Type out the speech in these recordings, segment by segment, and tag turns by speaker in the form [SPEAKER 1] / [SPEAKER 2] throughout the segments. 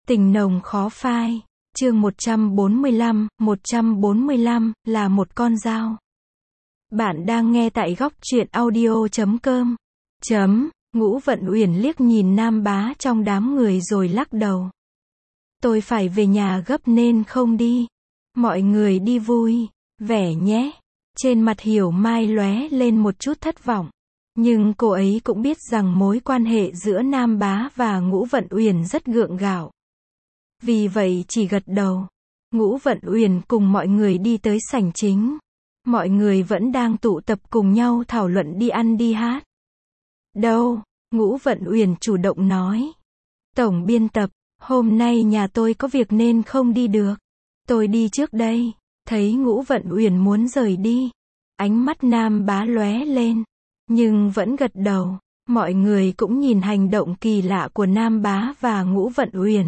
[SPEAKER 1] Tình nồng khó phai. Chương 145 là một con dao. Bạn đang nghe tại góc truyện audio.com. Ngũ Vận Uyển liếc nhìn Nam Bá trong đám người rồi lắc đầu. Tôi phải về nhà gấp nên không đi. Mọi người đi vui vẻ nhé. Trên mặt Hiểu Mai lóe lên một chút thất vọng. Nhưng cô ấy cũng biết rằng mối quan hệ giữa Nam Bá và Ngũ Vận Uyển rất gượng gạo. Vì vậy chỉ gật đầu. Ngũ Vận Uyển cùng mọi người đi tới sảnh chính. Mọi người vẫn đang tụ tập cùng nhau thảo luận đi ăn đi hát. Đâu? Ngũ Vận Uyển chủ động nói. Tổng biên tập, hôm nay nhà tôi có việc nên không đi được. Tôi đi trước đây. Thấy Ngũ Vận Uyển muốn rời đi. Ánh mắt Nam Bá lóe lên. Nhưng vẫn gật đầu. Mọi người cũng nhìn hành động kỳ lạ của Nam Bá và Ngũ Vận Uyển.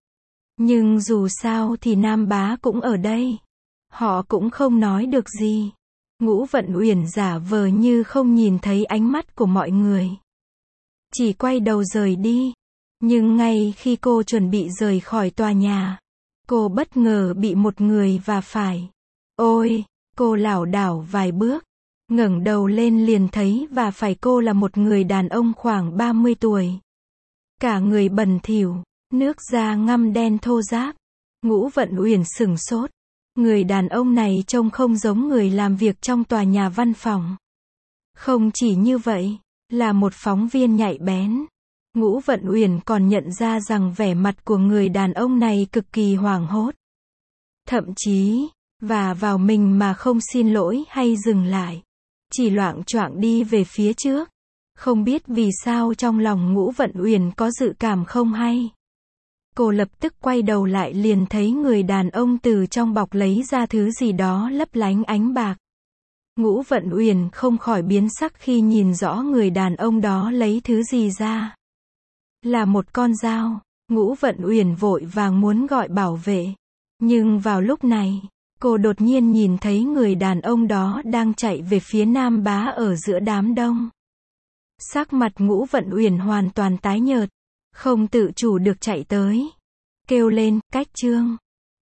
[SPEAKER 1] Nhưng dù sao thì Nam Bá cũng ở đây. Họ cũng không nói được gì. Ngũ Vận Uyển giả vờ như không nhìn thấy ánh mắt của mọi người. Chỉ quay đầu rời đi. Nhưng ngay khi cô chuẩn bị rời khỏi tòa nhà, cô bất ngờ bị một người va phải. Ôi, cô lảo đảo vài bước. Ngẩng đầu lên liền thấy và phải cô là một người đàn ông khoảng 30 tuổi. Cả người bẩn thỉu, nước da ngăm đen thô ráp. Ngũ Vận Uyển sửng sốt. Người đàn ông này trông không giống người làm việc trong tòa nhà văn phòng. Không chỉ như vậy, là một phóng viên nhạy bén. Ngũ Vận Uyển còn nhận ra rằng vẻ mặt của người đàn ông này cực kỳ hoảng hốt. Thậm chí, vả vào mình mà không xin lỗi hay dừng lại. Chỉ loạng choạng đi về phía trước. Không biết vì sao trong lòng Ngũ Vận Uyển có dự cảm không hay. Cô lập tức quay đầu lại liền thấy người đàn ông từ trong bọc lấy ra thứ gì đó lấp lánh ánh bạc. Ngũ Vận Uyển không khỏi biến sắc khi nhìn rõ người đàn ông đó lấy thứ gì ra. Là một con dao. Ngũ Vận Uyển vội vàng muốn gọi bảo vệ. Nhưng vào lúc này, cô đột nhiên nhìn thấy người đàn ông đó đang chạy về phía Nam Bá ở giữa đám đông. Sắc mặt Ngũ Vận Uyển hoàn toàn tái nhợt. Không tự chủ được chạy tới. Kêu lên, Cách Trương.